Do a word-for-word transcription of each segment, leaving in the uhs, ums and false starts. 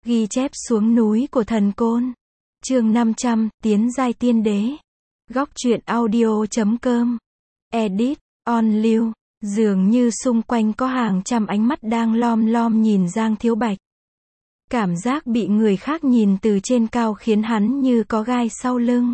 Ghi chép xuống núi của thần côn. Chương năm trăm, tiến giai tiên đế. Góc truyện audio chấm com. Edit, on lưu. Dường như xung quanh có hàng trăm ánh mắt đang lom lom nhìn Giang Thiếu Bạch. Cảm giác bị người khác nhìn từ trên cao khiến hắn như có gai sau lưng.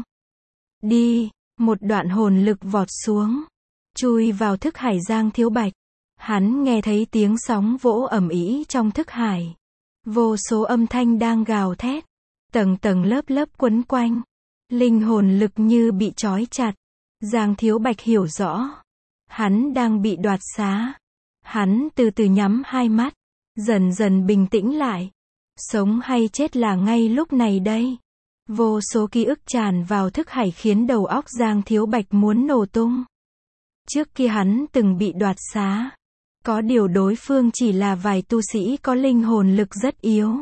Đi, một đoạn hồn lực vọt xuống, chui vào thức hải Giang Thiếu Bạch. Hắn nghe thấy tiếng sóng vỗ ầm ĩ trong thức hải. Vô số âm thanh đang gào thét, tầng tầng lớp lớp quấn quanh. Linh hồn lực như bị trói chặt. Giang Thiếu Bạch hiểu rõ, hắn đang bị đoạt xá. Hắn từ từ nhắm hai mắt, dần dần bình tĩnh lại. Sống hay chết là ngay lúc này đây. Vô số ký ức tràn vào thức hải khiến đầu óc Giang Thiếu Bạch muốn nổ tung. Trước kia hắn từng bị đoạt xá. Có điều đối phương chỉ là vài tu sĩ có linh hồn lực rất yếu,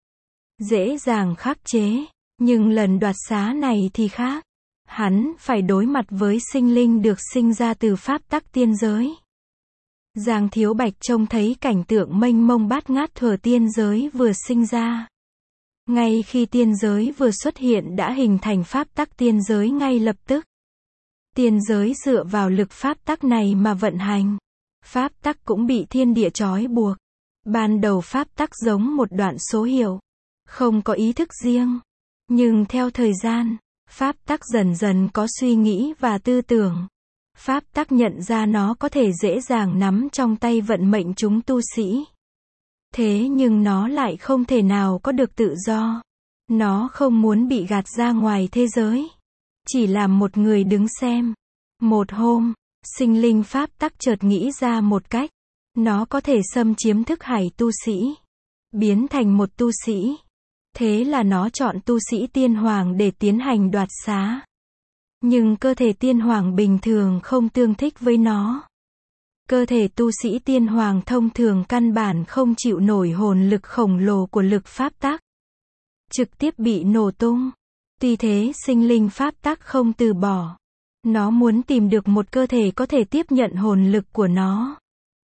dễ dàng khắc chế. Nhưng lần đoạt xá này thì khác. Hắn phải đối mặt với sinh linh được sinh ra từ pháp tắc tiên giới. Giang Thiếu Bạch trông thấy cảnh tượng mênh mông bát ngát thuở tiên giới vừa sinh ra. Ngay khi tiên giới vừa xuất hiện đã hình thành pháp tắc tiên giới ngay lập tức. Tiên giới dựa vào lực pháp tắc này mà vận hành. Pháp tắc cũng bị thiên địa trói buộc. Ban đầu pháp tắc giống một đoạn số hiệu, không có ý thức riêng. Nhưng theo thời gian, pháp tắc dần dần có suy nghĩ và tư tưởng. Pháp tắc nhận ra nó có thể dễ dàng nắm trong tay vận mệnh chúng tu sĩ. Thế nhưng nó lại không thể nào có được tự do. Nó không muốn bị gạt ra ngoài thế giới, chỉ là một người đứng xem. Một hôm, sinh linh pháp tắc chợt nghĩ ra một cách. Nó có thể xâm chiếm thức hải tu sĩ, biến thành một tu sĩ. Thế là nó chọn tu sĩ tiên hoàng để tiến hành đoạt xá. Nhưng cơ thể tiên hoàng bình thường không tương thích với nó. Cơ thể tu sĩ tiên hoàng thông thường căn bản không chịu nổi hồn lực khổng lồ của lực pháp tắc, trực tiếp bị nổ tung. Tuy thế sinh linh pháp tắc không từ bỏ. Nó muốn tìm được một cơ thể có thể tiếp nhận hồn lực của nó.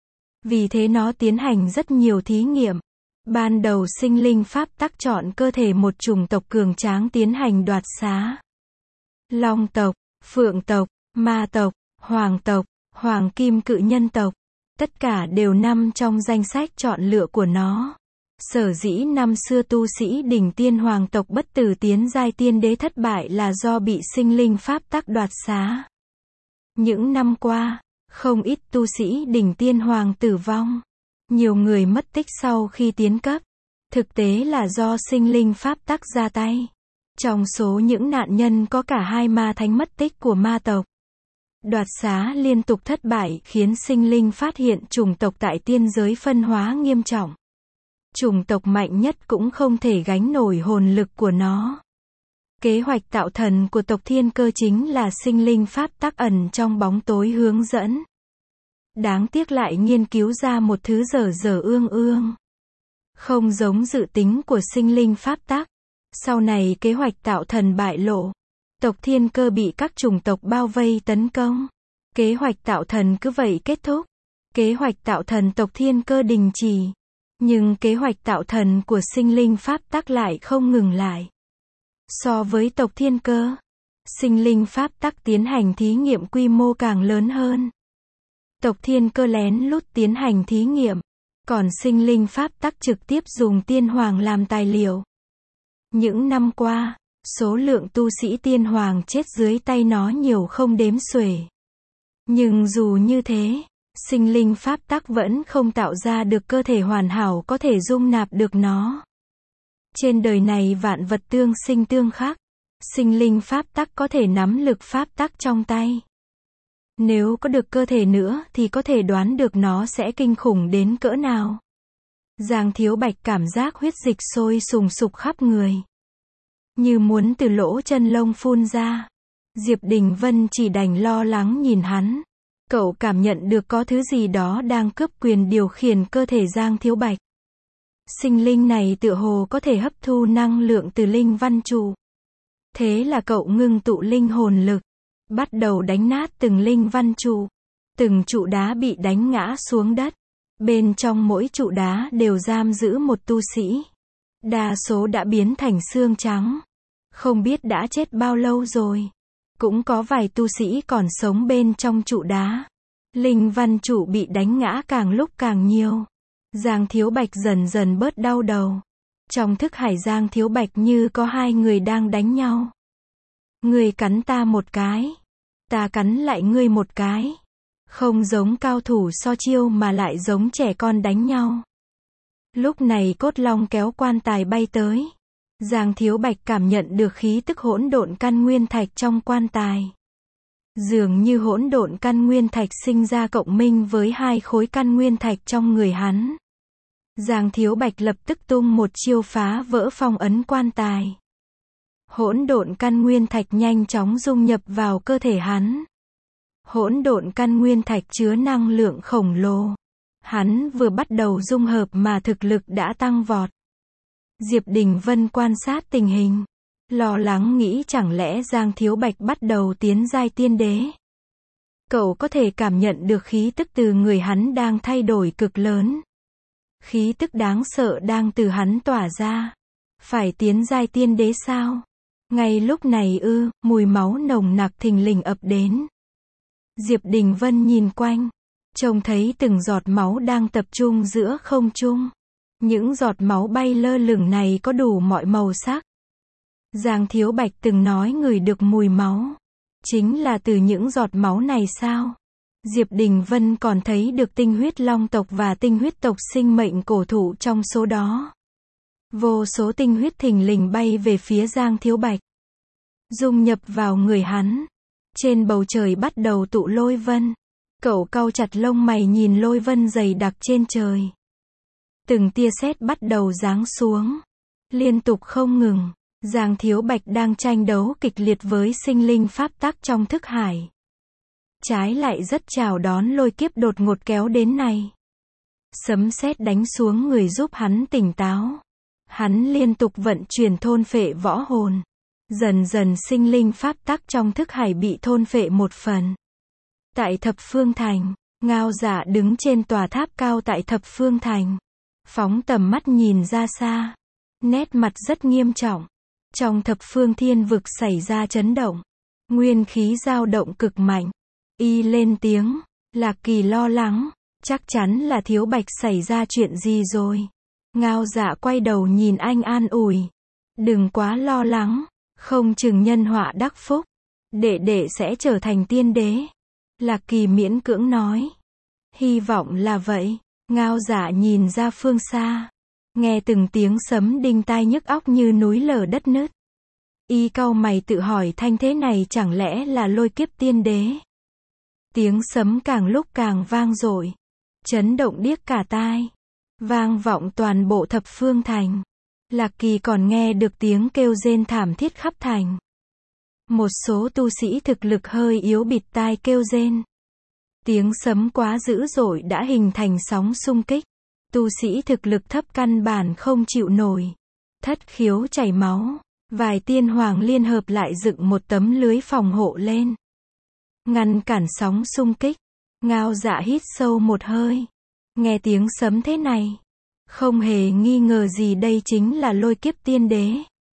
Vì thế nó tiến hành rất nhiều thí nghiệm. Ban đầu sinh linh pháp tắc chọn cơ thể một chủng tộc cường tráng tiến hành đoạt xá. Long tộc, Phượng tộc, Ma tộc, Hoàng tộc, Hoàng kim cự nhân tộc, tất cả đều nằm trong danh sách chọn lựa của nó. Sở dĩ năm xưa tu sĩ đỉnh tiên hoàng tộc bất tử tiến giai tiên đế thất bại là do bị sinh linh pháp tắc đoạt xá. Những năm qua, không ít tu sĩ đỉnh tiên hoàng tử vong. Nhiều người mất tích sau khi tiến cấp. Thực tế là do sinh linh pháp tắc ra tay. Trong số những nạn nhân có cả hai ma thánh mất tích của ma tộc. Đoạt xá liên tục thất bại khiến sinh linh phát hiện chủng tộc tại tiên giới phân hóa nghiêm trọng. Chủng tộc mạnh nhất cũng không thể gánh nổi hồn lực của nó. Kế hoạch tạo thần của tộc Thiên Cơ chính là sinh linh pháp tắc ẩn trong bóng tối hướng dẫn. Đáng tiếc lại nghiên cứu ra một thứ dở dở ương ương. Không giống dự tính của sinh linh pháp tắc. Sau này kế hoạch tạo thần bại lộ. Tộc Thiên Cơ bị các chủng tộc bao vây tấn công. Kế hoạch tạo thần cứ vậy kết thúc. Kế hoạch tạo thần tộc Thiên Cơ đình chỉ. Nhưng kế hoạch tạo thần của sinh linh pháp tắc lại không ngừng lại. So với tộc Thiên Cơ, sinh linh pháp tắc tiến hành thí nghiệm quy mô càng lớn hơn. Tộc Thiên Cơ lén lút tiến hành thí nghiệm, còn sinh linh pháp tắc trực tiếp dùng tiên hoàng làm tài liệu. Những năm qua, số lượng tu sĩ tiên hoàng chết dưới tay nó nhiều không đếm xuể. Nhưng dù như thế, sinh linh pháp tắc vẫn không tạo ra được cơ thể hoàn hảo có thể dung nạp được nó. Trên đời này vạn vật tương sinh tương khắc. Sinh linh pháp tắc có thể nắm lực pháp tắc trong tay. Nếu có được cơ thể nữa thì có thể đoán được nó sẽ kinh khủng đến cỡ nào. Giang Thiếu Bạch cảm giác huyết dịch sôi sùng sục khắp người, như muốn từ lỗ chân lông phun ra. Diệp Đình Vân chỉ đành lo lắng nhìn hắn. Cậu cảm nhận được có thứ gì đó đang cướp quyền điều khiển cơ thể Giang Thiếu Bạch. Sinh linh này tựa hồ có thể hấp thu năng lượng từ linh văn trụ. Thế là cậu ngưng tụ linh hồn lực, bắt đầu đánh nát từng linh văn trụ. Từng trụ đá bị đánh ngã xuống đất. Bên trong mỗi trụ đá đều giam giữ một tu sĩ. Đa số đã biến thành xương trắng. Không biết đã chết bao lâu rồi. Cũng có vài tu sĩ còn sống bên trong trụ đá. Linh văn trụ bị đánh ngã càng lúc càng nhiều. Giang Thiếu Bạch dần dần bớt đau đầu. Trong thức hải Giang Thiếu Bạch như có hai người đang đánh nhau. Ngươi cắn ta một cái. Ta cắn lại ngươi một cái. Không giống cao thủ so chiêu mà lại giống trẻ con đánh nhau. Lúc này cốt long kéo quan tài bay tới. Giang Thiếu Bạch cảm nhận được khí tức hỗn độn căn nguyên thạch trong quan tài. Dường như hỗn độn căn nguyên thạch sinh ra cộng minh với hai khối căn nguyên thạch trong người hắn. Giang Thiếu Bạch lập tức tung một chiêu phá vỡ phong ấn quan tài. Hỗn độn căn nguyên thạch nhanh chóng dung nhập vào cơ thể hắn. Hỗn độn căn nguyên thạch chứa năng lượng khổng lồ. Hắn vừa bắt đầu dung hợp mà thực lực đã tăng vọt. Diệp Đình Vân quan sát tình hình. Lo lắng nghĩ chẳng lẽ Giang Thiếu Bạch bắt đầu tiến giai tiên đế. Cậu có thể cảm nhận được khí tức từ người hắn đang thay đổi cực lớn. Khí tức đáng sợ đang từ hắn tỏa ra. Phải tiến giai tiên đế sao? Ngay lúc này ư, mùi máu nồng nặc thình lình ập đến. Diệp Đình Vân nhìn quanh. Trông thấy từng giọt máu đang tập trung giữa không trung. Những giọt máu bay lơ lửng này có đủ mọi màu sắc. Giang Thiếu Bạch từng nói ngửi được mùi máu. Chính là từ những giọt máu này sao? Diệp Đình Vân còn thấy được tinh huyết long tộc và tinh huyết tộc sinh mệnh cổ thụ trong số đó. Vô số tinh huyết thình lình bay về phía Giang Thiếu Bạch. Dung nhập vào người hắn. Trên bầu trời bắt đầu tụ lôi vân. Cậu cau chặt lông mày nhìn lôi vân dày đặc trên trời. Từng tia sét bắt đầu giáng xuống. Liên tục không ngừng. Giang Thiếu Bạch đang tranh đấu kịch liệt với sinh linh pháp tắc trong thức hải. Trái lại rất chào đón lôi kiếp đột ngột kéo đến này. Sấm sét đánh xuống người giúp hắn tỉnh táo. Hắn liên tục vận chuyển thôn phệ võ hồn. Dần dần sinh linh pháp tắc trong thức hải bị thôn phệ một phần. Tại Thập Phương Thành, Ngao Dạ đứng trên tòa tháp cao tại Thập Phương Thành. Phóng tầm mắt nhìn ra xa. Nét mặt rất nghiêm trọng. Trong Thập Phương Thiên Vực xảy ra chấn động. Nguyên khí dao động cực mạnh. Y lên tiếng. Lạc Kỳ lo lắng. Chắc chắn là Thiếu Bạch xảy ra chuyện gì rồi. Ngao Dạ quay đầu nhìn anh an ủi. Đừng quá lo lắng. Không chừng nhân họa đắc phúc. Đệ đệ sẽ trở thành tiên đế. Lạc Kỳ miễn cưỡng nói. Hy vọng là vậy. Ngao Dạ nhìn ra phương xa. Nghe từng tiếng sấm đinh tai nhức óc như núi lở đất nứt. Y cau mày tự hỏi thanh thế này chẳng lẽ là lôi kiếp tiên đế. Tiếng sấm càng lúc càng vang dội. Chấn động điếc cả tai. Vang vọng toàn bộ Thập Phương Thành. Lạc Kỳ còn nghe được tiếng kêu rên thảm thiết khắp thành. Một số tu sĩ thực lực hơi yếu bịt tai kêu rên. Tiếng sấm quá dữ dội đã hình thành sóng xung kích. Tu sĩ thực lực thấp căn bản không chịu nổi. Thất khiếu chảy máu. Vài tiên hoàng liên hợp lại dựng một tấm lưới phòng hộ lên. Ngăn cản sóng xung kích. Ngao Dạ hít sâu một hơi. Nghe tiếng sấm thế này. Không hề nghi ngờ gì đây chính là lôi kiếp tiên đế.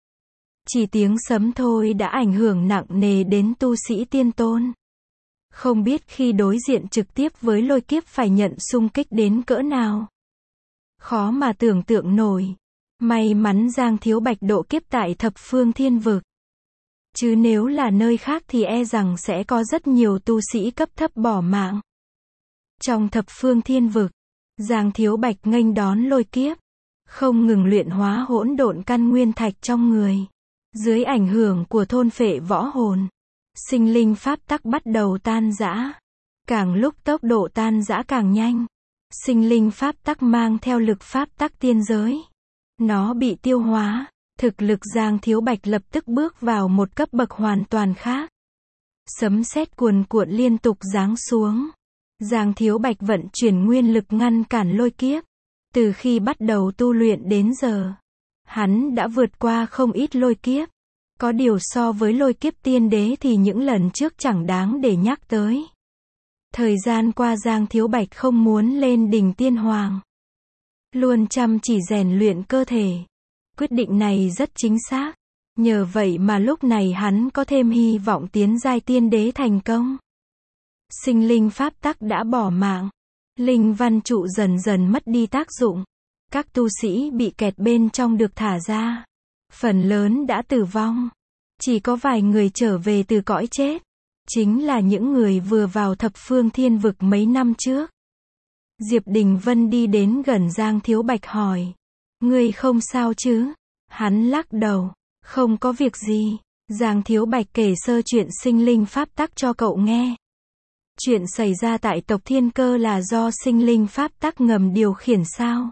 Chỉ tiếng sấm thôi đã ảnh hưởng nặng nề đến tu sĩ tiên tôn. Không biết khi đối diện trực tiếp với lôi kiếp phải nhận xung kích đến cỡ nào. Khó mà tưởng tượng nổi. May mắn Giang Thiếu Bạch độ kiếp tại Thập Phương Thiên Vực. Chứ nếu là nơi khác thì e rằng sẽ có rất nhiều tu sĩ cấp thấp bỏ mạng. Trong Thập Phương Thiên Vực, Giang Thiếu Bạch nghênh đón lôi kiếp. Không ngừng luyện hóa hỗn độn căn nguyên thạch trong người. Dưới ảnh hưởng của thôn phệ võ hồn. Sinh linh pháp tắc bắt đầu tan rã. Càng lúc tốc độ tan rã càng nhanh. Sinh linh pháp tắc mang theo lực pháp tắc tiên giới. Nó bị tiêu hóa. Thực lực Giang Thiếu Bạch lập tức bước vào một cấp bậc hoàn toàn khác. Sấm sét cuồn cuộn liên tục giáng xuống. Giang Thiếu Bạch vận chuyển nguyên lực ngăn cản lôi kiếp. Từ khi bắt đầu tu luyện đến giờ, hắn đã vượt qua không ít lôi kiếp. Có điều so với lôi kiếp tiên đế thì những lần trước chẳng đáng để nhắc tới. Thời gian qua Giang Thiếu Bạch không muốn lên đỉnh tiên hoàng. Luôn chăm chỉ rèn luyện cơ thể. Quyết định này rất chính xác. Nhờ vậy mà lúc này hắn có thêm hy vọng tiến giai tiên đế thành công. Sinh linh pháp tắc đã bỏ mạng. Linh văn trụ dần dần mất đi tác dụng. Các tu sĩ bị kẹt bên trong được thả ra. Phần lớn đã tử vong. Chỉ có vài người trở về từ cõi chết. Chính là những người vừa vào thập phương thiên vực mấy năm trước. Diệp Đình Vân đi đến gần Giang Thiếu Bạch hỏi. Ngươi không sao chứ? Hắn lắc đầu. Không có việc gì. Giang Thiếu Bạch kể sơ chuyện sinh linh pháp tắc cho cậu nghe. Chuyện xảy ra tại tộc Thiên Cơ là do sinh linh pháp tắc ngầm điều khiển sao?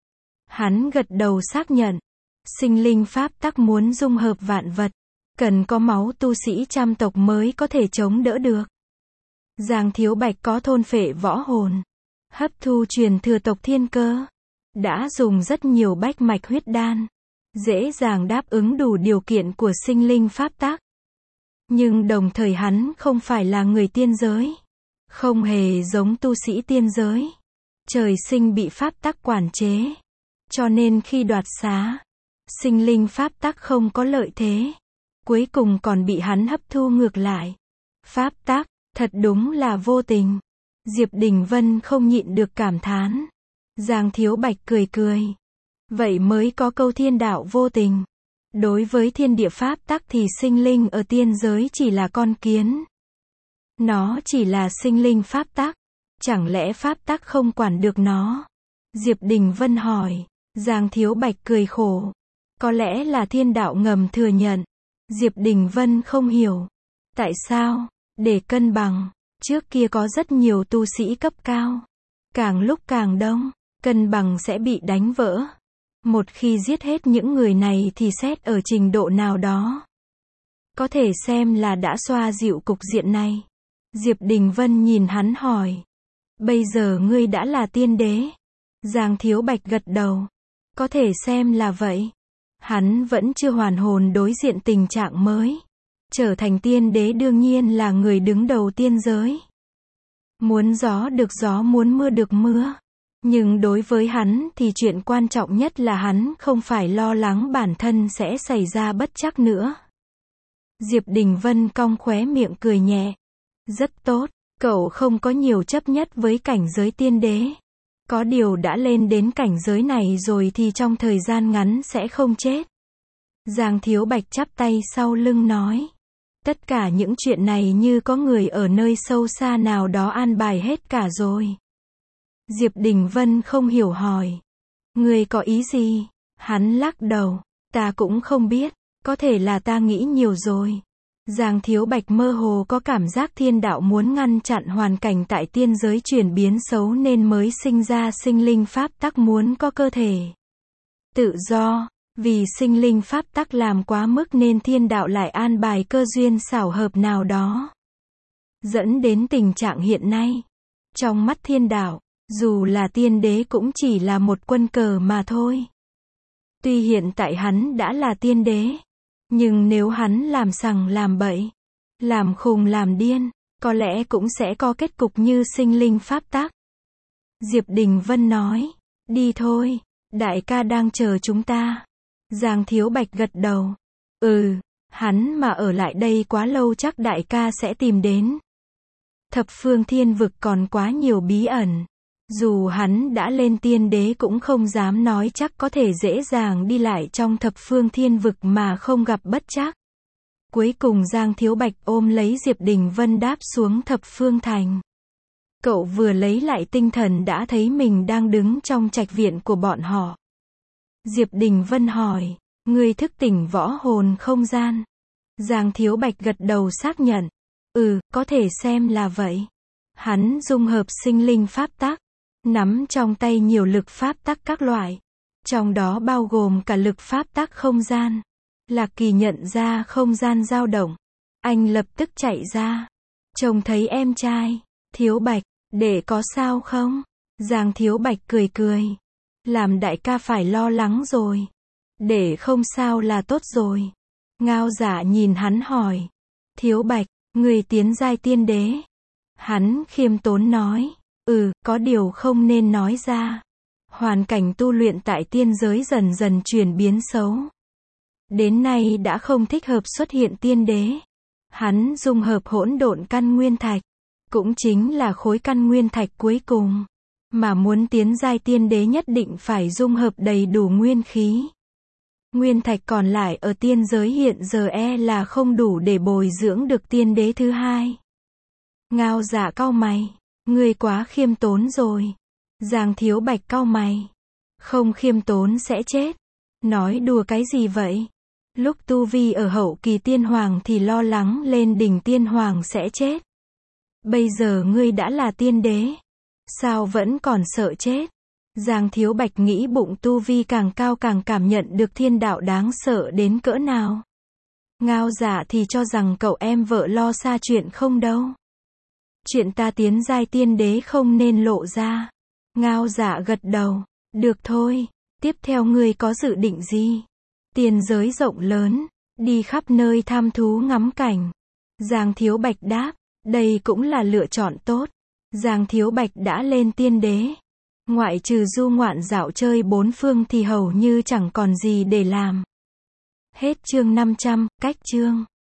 Hắn gật đầu xác nhận. Sinh linh pháp tắc muốn dung hợp vạn vật. Cần có máu tu sĩ trăm tộc mới có thể chống đỡ được. Giang Thiếu Bạch có thôn phệ võ hồn. Hấp thu truyền thừa tộc Thiên Cơ. Đã dùng rất nhiều bách mạch huyết đan. Dễ dàng đáp ứng đủ điều kiện của sinh linh pháp tắc. Nhưng đồng thời hắn không phải là người tiên giới. Không hề giống tu sĩ tiên giới. Trời sinh bị pháp tắc quản chế. Cho nên khi đoạt xá, sinh linh pháp tắc không có lợi thế. Cuối cùng còn bị hắn hấp thu ngược lại. Pháp tắc, thật đúng là vô tình. Diệp Đình Vân không nhịn được cảm thán. Giang Thiếu Bạch cười cười. Vậy mới có câu thiên đạo vô tình. Đối với thiên địa pháp tắc thì sinh linh ở tiên giới chỉ là con kiến. Nó chỉ là sinh linh pháp tắc. Chẳng lẽ pháp tắc không quản được nó? Diệp Đình Vân hỏi. Giang Thiếu Bạch cười khổ. Có lẽ là thiên đạo ngầm thừa nhận. Diệp Đình Vân không hiểu. Tại sao? Để cân bằng. Trước kia có rất nhiều tu sĩ cấp cao. Càng lúc càng đông, cân bằng sẽ bị đánh vỡ. Một khi giết hết những người này thì xét ở trình độ nào đó. Có thể xem là đã xoa dịu cục diện này. Diệp Đình Vân nhìn hắn hỏi. Bây giờ ngươi đã là tiên đế. Giang Thiếu Bạch gật đầu. Có thể xem là vậy. Hắn vẫn chưa hoàn hồn đối diện tình trạng mới. Trở thành tiên đế đương nhiên là người đứng đầu tiên giới. Muốn gió được gió, muốn mưa được mưa. Nhưng đối với hắn thì chuyện quan trọng nhất là hắn không phải lo lắng bản thân sẽ xảy ra bất trắc nữa. Diệp Đình Vân cong khóe miệng cười nhẹ. Rất tốt, cậu không có nhiều chấp nhất với cảnh giới tiên đế. Có điều đã lên đến cảnh giới này rồi thì trong thời gian ngắn sẽ không chết. Giang Thiếu Bạch chắp tay sau lưng nói. Tất cả những chuyện này như có người ở nơi sâu xa nào đó an bài hết cả rồi. Diệp Đình Vân không hiểu hỏi. Người có ý gì? Hắn lắc đầu. Ta cũng không biết. Có thể là ta nghĩ nhiều rồi. Giang Thiếu Bạch mơ hồ có cảm giác thiên đạo muốn ngăn chặn hoàn cảnh tại tiên giới chuyển biến xấu nên mới sinh ra sinh linh pháp tắc muốn có cơ thể tự do. Vì sinh linh pháp tắc làm quá mức nên thiên đạo lại an bài cơ duyên xảo hợp nào đó. Dẫn đến tình trạng hiện nay. Trong mắt thiên đạo, dù là tiên đế cũng chỉ là một quân cờ mà thôi. Tuy hiện tại hắn đã là tiên đế. Nhưng nếu hắn làm sằng làm bậy, làm khùng làm điên, có lẽ cũng sẽ có kết cục như sinh linh pháp tắc. Diệp Đình Vân nói. Đi thôi, đại ca đang chờ chúng ta. Giang Thiếu Bạch gật đầu. Ừ, hắn mà ở lại đây quá lâu chắc đại ca sẽ tìm đến. Thập phương thiên vực còn quá nhiều bí ẩn. Dù hắn đã lên tiên đế cũng không dám nói chắc có thể dễ dàng đi lại trong thập phương thiên vực mà không gặp bất trắc. Cuối cùng Giang Thiếu Bạch ôm lấy Diệp Đình Vân đáp xuống thập phương thành. Cậu vừa lấy lại tinh thần đã thấy mình đang đứng trong trạch viện của bọn họ. Diệp Đình Vân hỏi, ngươi thức tỉnh võ hồn không gian? Giang Thiếu Bạch gật đầu xác nhận. Ừ, có thể xem là vậy. Hắn dung hợp sinh linh pháp tắc, nắm trong tay nhiều lực pháp tắc các loại. Trong đó bao gồm cả lực pháp tắc không gian. Lạc Kỳ nhận ra không gian dao động. Anh lập tức chạy ra. Trông thấy em trai. Thiếu Bạch, để có sao không? Giang Thiếu Bạch cười cười. Làm đại ca phải lo lắng rồi. Để không sao là tốt rồi. Ngao Dạ nhìn hắn hỏi. Thiếu Bạch, người tiến giai tiên đế. Hắn khiêm tốn nói. Ừ, có điều không nên nói ra. Hoàn cảnh tu luyện tại tiên giới dần dần chuyển biến xấu. Đến nay đã không thích hợp xuất hiện tiên đế. Hắn dung hợp hỗn độn căn nguyên thạch, cũng chính là khối căn nguyên thạch cuối cùng. Mà muốn tiến giai tiên đế nhất định phải dung hợp đầy đủ nguyên khí. Nguyên thạch còn lại ở tiên giới hiện giờ e là không đủ để bồi dưỡng được tiên đế thứ hai. Ngao Dạ cau mày, ngươi quá khiêm tốn rồi. Giang Thiếu Bạch cau mày, không khiêm tốn sẽ chết. Nói đùa cái gì vậy? Lúc tu vi ở hậu kỳ tiên hoàng thì lo lắng lên đỉnh tiên hoàng sẽ chết. Bây giờ ngươi đã là tiên đế, sao vẫn còn sợ chết? Giang Thiếu Bạch nghĩ bụng tu vi càng cao càng cảm nhận được thiên đạo đáng sợ đến cỡ nào. Ngao Dạ thì cho rằng cậu em vợ lo xa chuyện không đâu. Chuyện ta tiến giai tiên đế không nên lộ ra. Ngao Dạ gật đầu, được thôi, tiếp theo ngươi có dự định gì? Tiên giới rộng lớn, đi khắp nơi tham thú ngắm cảnh. Giang Thiếu Bạch đáp, đây cũng là lựa chọn tốt. Giang Thiếu Bạch đã lên tiên đế. Ngoại trừ du ngoạn dạo chơi bốn phương thì hầu như chẳng còn gì để làm. Hết chương năm trăm, cách chương.